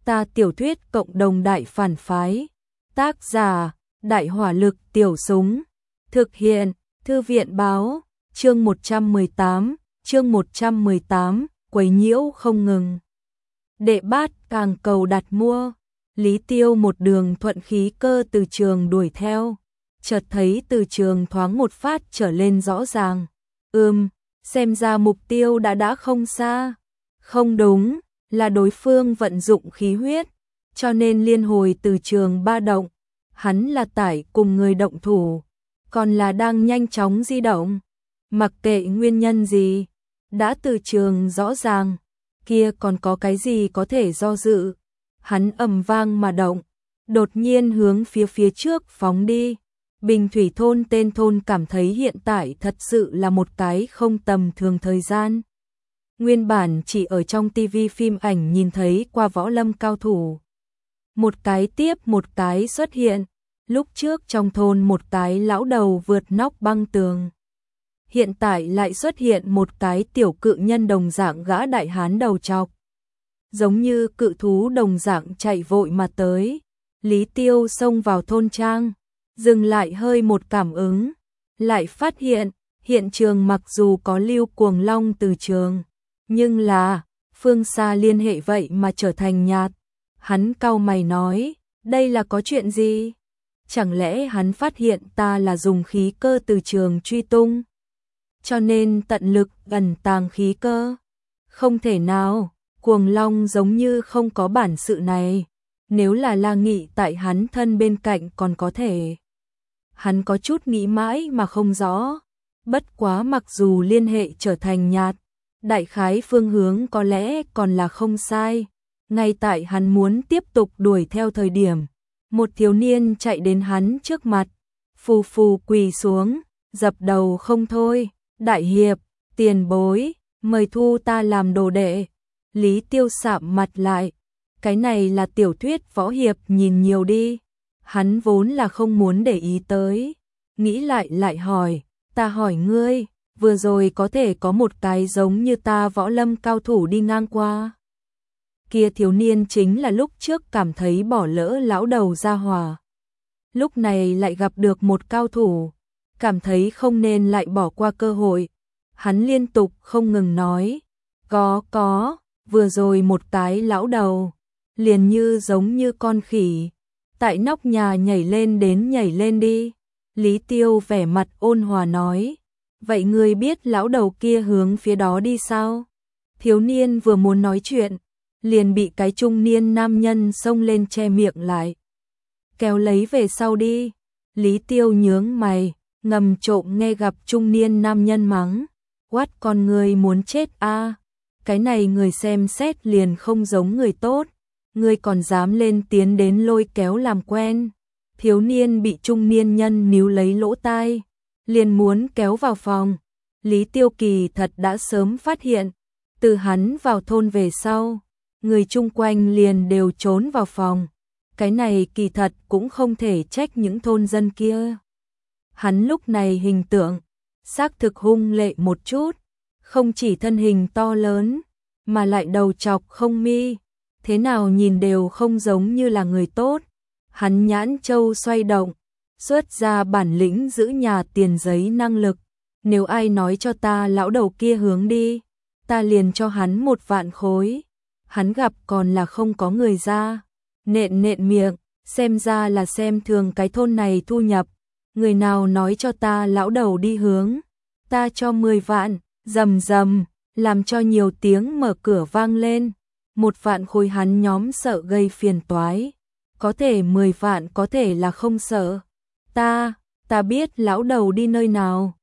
Ta tiểu thuyết cộng đồng đại phản phái. Tác giả, Đại hỏa lực tiểu súng. Thực hiện, Thư viện báo, chương 118, quấy nhiễu không ngừng. Đệ bát càng cầu đặt mua. Lý Tiêu một đường thuận khí cơ từ trường đuổi theo. Chợt thấy từ trường thoáng một phát trở lên rõ ràng. Xem ra mục tiêu đã không xa. Không đúng, là đối phương vận dụng khí huyết, cho nên liên hồi từ trường ba động. Hắn là tải cùng người động thủ, còn là đang nhanh chóng di động. Mặc kệ nguyên nhân gì, đã từ trường rõ ràng, kia còn có cái gì có thể do dự. Hắn ầm vang mà động, đột nhiên hướng phía trước phóng đi. Bình Thủy thôn tên thôn cảm thấy hiện tại thật sự là một cái không tầm thường thời gian. Nguyên bản chỉ ở trong tivi phim ảnh nhìn thấy qua võ lâm cao thủ. Một cái tiếp một cái xuất hiện. Lúc trước trong thôn một cái lão đầu vượt nóc băng tường. Hiện tại lại xuất hiện một cái tiểu cự nhân đồng dạng gã đại hán đầu trọc. Giống như cự thú đồng dạng chạy vội mà tới. Lý Tiêu xông vào thôn trang, dừng lại hơi một cảm ứng. Lại phát hiện trường mặc dù có lưu cuồng long từ trường, nhưng là phương xa liên hệ vậy mà trở thành nhạt. Hắn cau mày nói, đây là có chuyện gì? Chẳng lẽ hắn phát hiện ta là dùng khí cơ từ trường truy tung, cho nên tận lực ẩn tàng khí cơ? Không thể nào, cuồng long giống như không có bản sự này. Nếu là La Nghị tại hắn thân bên cạnh còn có thể. Hắn có chút nghĩ mãi mà không rõ. Bất quá mặc dù liên hệ trở thành nhạt, đại khái phương hướng có lẽ còn là không sai. Ngay tại hắn muốn tiếp tục đuổi theo thời điểm, một thiếu niên chạy đến hắn trước mặt, phù quỳ xuống, dập đầu không thôi. Đại hiệp, tiền bối, mời thu ta làm đồ đệ. Lý Tiêu sạm mặt lại. Cái này là tiểu thuyết võ hiệp nhìn nhiều đi. Hắn vốn là không muốn để ý tới. Nghĩ lại hỏi, ta hỏi ngươi, vừa rồi có thể có một cái giống như ta võ lâm cao thủ đi ngang qua. Kia thiếu niên chính là lúc trước cảm thấy bỏ lỡ lão đầu gia hỏa. Lúc này lại gặp được một cao thủ, cảm thấy không nên lại bỏ qua cơ hội. Hắn liên tục không ngừng nói, có, vừa rồi một cái lão đầu, liền như giống như con khỉ, tại nóc nhà nhảy lên đi. Lý Tiêu vẻ mặt ôn hòa nói, vậy ngươi biết lão đầu kia hướng phía đó đi sao? Thiếu niên vừa muốn nói chuyện, liền bị cái trung niên nam nhân xông lên che miệng lại. Kéo lấy về sau đi. Lý Tiêu nhướng mày, ngầm trộm nghe gặp trung niên nam nhân mắng, quát con người muốn chết a. Cái này người xem xét liền không giống người tốt, ngươi còn dám lên tiến đến lôi kéo làm quen. Thiếu niên bị trung niên nhân níu lấy lỗ tai, liền muốn kéo vào phòng. Lý Tiêu kỳ thật đã sớm phát hiện, từ hắn vào thôn về sau, người chung quanh liền đều trốn vào phòng. Cái này kỳ thật cũng không thể trách những thôn dân kia. Hắn lúc này hình tượng, xác thực hung lệ một chút, không chỉ thân hình to lớn, mà lại đầu trọc không mi, thế nào nhìn đều không giống như là người tốt. Hắn nhãn châu xoay động, xuất ra bản lĩnh giữ nhà tiền giấy năng lực. Nếu ai nói cho ta lão đầu kia hướng đi, ta liền cho hắn 1 vạn khối. Hắn gặp còn là không có người ra, nện miệng, xem ra là xem thường cái thôn này thu nhập. Người nào nói cho ta lão đầu đi hướng, ta cho 10 vạn, rầm, làm cho nhiều tiếng mở cửa vang lên. 1 vạn khối hắn nhóm sợ gây phiền toái, có thể 10 vạn có thể là không sợ. Ta biết lão đầu đi nơi nào,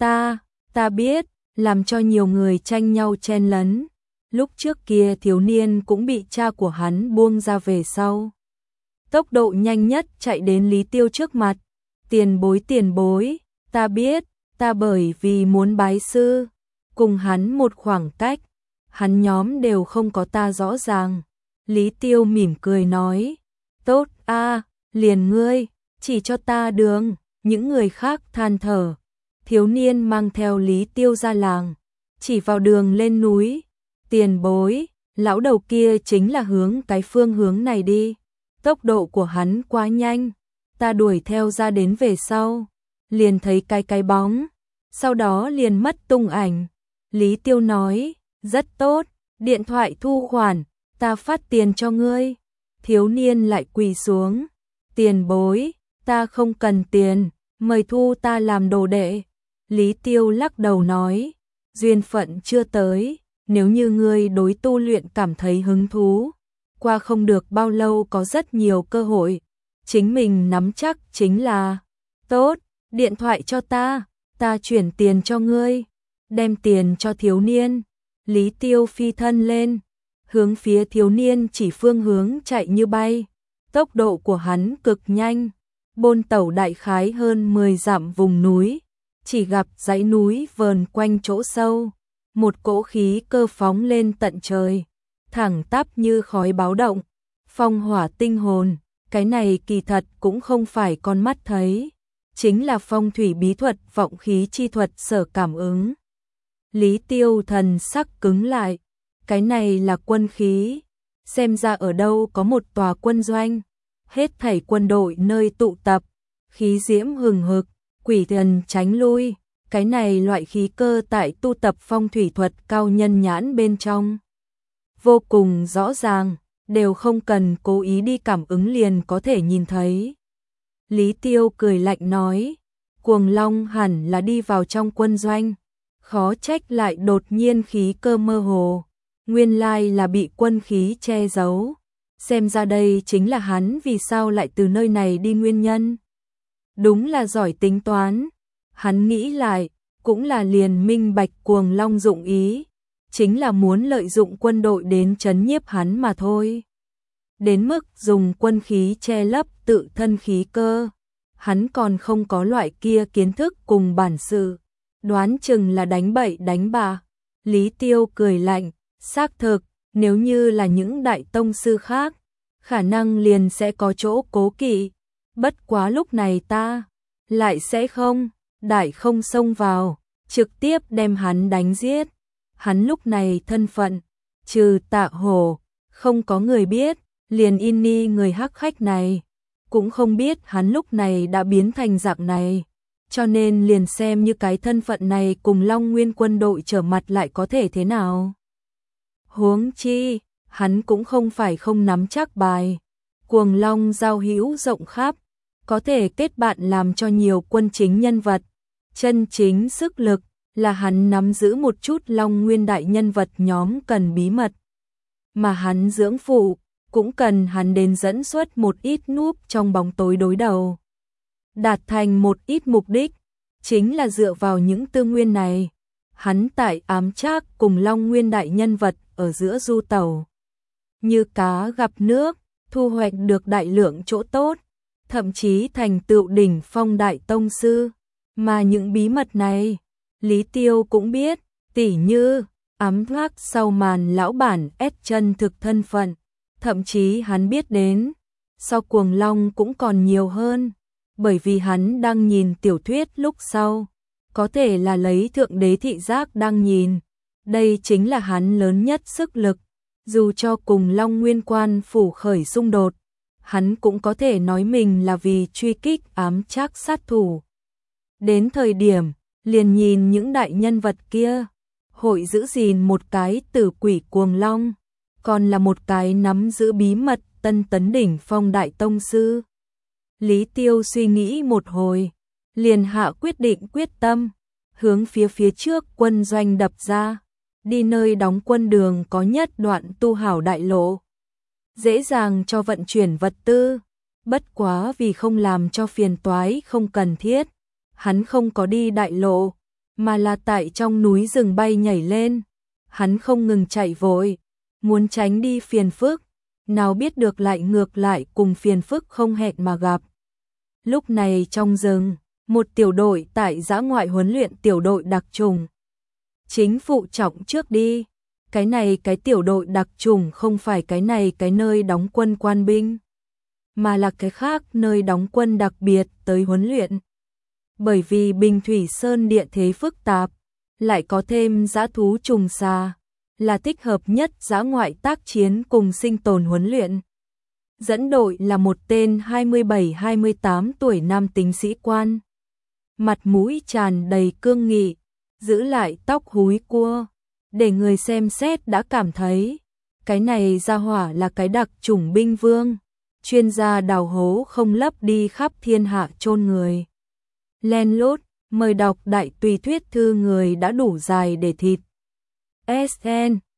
ta biết, làm cho nhiều người tranh nhau chen lấn. Lúc trước kia thiếu niên cũng bị cha của hắn buông ra về sau. Tốc độ nhanh nhất chạy đến Lý Tiêu trước mặt. Tiền bối, ta biết, ta bởi vì muốn bái sư, cùng hắn một khoảng cách, hắn nhóm đều không có ta rõ ràng. Lý Tiêu mỉm cười nói, tốt a, liền ngươi, chỉ cho ta đường. Những người khác than thở. Thiếu niên mang theo Lý Tiêu ra làng, chỉ vào đường lên núi. Tiền bối, Lão đầu kia chính là hướng cái phương hướng này đi. Tốc độ của hắn quá nhanh, ta đuổi theo ra đến về sau, liền thấy cái bóng, sau đó liền mất tung ảnh. Lý Tiêu nói, rất tốt, điện thoại thu khoản, ta phát tiền cho ngươi. Thiếu niên lại quỳ xuống, tiền bối, ta không cần tiền, mời thu ta làm đồ đệ. Lý Tiêu lắc đầu nói, duyên phận chưa tới, nếu như ngươi đối tu luyện cảm thấy hứng thú, qua không được bao lâu có rất nhiều cơ hội, chính mình nắm chắc chính là, tốt, điện thoại cho ta chuyển tiền cho ngươi, đem tiền cho thiếu niên. Lý Tiêu phi thân lên, hướng phía thiếu niên chỉ phương hướng chạy như bay, tốc độ của hắn cực nhanh, bôn tẩu đại khái hơn 10 dặm vùng núi, chỉ gặp dãy núi vờn quanh chỗ sâu, một cỗ khí cơ phóng lên tận trời, thẳng tắp như khói báo động, phong hỏa tinh hồn, cái này kỳ thật cũng không phải con mắt thấy, chính là phong thủy bí thuật vọng khí chi thuật sở cảm ứng. Lý Tiêu thần sắc cứng lại, cái này là quân khí, xem ra ở đâu có một tòa quân doanh, hết thảy quân đội nơi tụ tập, khí diễm hừng hực, quỷ thần tránh lui, cái này loại khí cơ tại tu tập phong thủy thuật cao nhân nhãn bên trong. Vô cùng rõ ràng, đều không cần cố ý đi cảm ứng liền có thể nhìn thấy. Lý Tiêu cười lạnh nói, Cuồng Long hẳn là đi vào trong quân doanh, khó trách lại đột nhiên khí cơ mơ hồ, nguyên lai là bị quân khí che giấu, xem ra đây chính là hắn vì sao lại từ nơi này đi nguyên nhân. Đúng là giỏi tính toán, hắn nghĩ lại, cũng là liền minh bạch Cuồng Long dụng ý, chính là muốn lợi dụng quân đội đến trấn nhiếp hắn mà thôi. Đến mức dùng quân khí che lấp tự thân khí cơ, hắn còn không có loại kia kiến thức cùng bản sự, đoán chừng là đánh bậy đánh bạ. Lý Tiêu cười lạnh, xác thực, nếu như là những đại tông sư khác, khả năng liền sẽ có chỗ cố kỵ, bất quá lúc này ta lại sẽ không, đại không xông vào, trực tiếp đem hắn đánh giết. Hắn lúc này thân phận, trừ Tạ Hổ, không có người biết, liền Inni người hắc khách này, cũng không biết hắn lúc này đã biến thành dạng này, cho nên liền xem như cái thân phận này cùng Long Nguyên quân đội trở mặt lại có thể thế nào. Huống chi, hắn cũng không phải không nắm chắc bài, Cuồng Long giao hữu rộng khắp, có thể kết bạn làm cho nhiều quân chính nhân vật, chân chính sức lực là hắn nắm giữ một chút Long Nguyên đại nhân vật nhóm cần bí mật, mà hắn dưỡng phụ cũng cần hắn đến dẫn xuất một ít núp trong bóng tối đối đầu, đạt thành một ít mục đích, chính là dựa vào những tư nguyên này, hắn tại ám trác cùng Long Nguyên đại nhân vật ở giữa du tẩu, như cá gặp nước, thu hoạch được đại lượng chỗ tốt, thậm chí thành tựu đỉnh phong đại tông sư, mà những bí mật này, Lý Tiêu cũng biết, tỉ như ám thoát sau màn lão bản ép chân thực thân phận, thậm chí hắn biết đến, sau Cuồng Long cũng còn nhiều hơn, bởi vì hắn đang nhìn tiểu thuyết lúc sau, có thể là lấy thượng đế thị giác đang nhìn, đây chính là hắn lớn nhất sức lực, dù cho cùng Long Nguyên quan phủ khởi xung đột, hắn cũng có thể nói mình là vì truy kích ám trác sát thủ. Đến thời điểm, liền nhìn những đại nhân vật kia, hội giữ gìn một cái tử quỷ Cuồng Long, còn là một cái nắm giữ bí mật tân tấn đỉnh phong đại tông sư. Lý Tiêu suy nghĩ một hồi, liền hạ quyết định quyết tâm, hướng phía trước quân doanh đập ra, đi nơi đóng quân đường có nhất đoạn tu hảo đại lộ, dễ dàng cho vận chuyển vật tư, bất quá vì không làm cho phiền toái không cần thiết, hắn không có đi đại lộ, mà là tại trong núi rừng bay nhảy lên, hắn không ngừng chạy vội, muốn tránh đi phiền phức, nào biết được lại ngược lại cùng phiền phức không hẹn mà gặp. Lúc này trong rừng, một tiểu đội tại dã ngoại huấn luyện tiểu đội đặc trùng. Chính phụ trọng trước đi, cái tiểu đội đặc trùng không phải cái nơi đóng quân quan binh, mà là cái khác nơi đóng quân đặc biệt tới huấn luyện. Bởi vì Bình Thủy Sơn địa thế phức tạp, lại có thêm dã thú trùng xà, là thích hợp nhất dã ngoại tác chiến cùng sinh tồn huấn luyện. Dẫn đội là một tên 27-28 tuổi nam tính sĩ quan. Mặt mũi tràn đầy cương nghị, giữ lại tóc húi cua, để người xem xét đã cảm thấy, cái này ra hỏa là cái đặc chủng binh vương, chuyên gia đào hố không lấp đi khắp thiên hạ chôn người. Len lút, mời đọc đại tùy thuyết thư người đã đủ dài để thịt. SN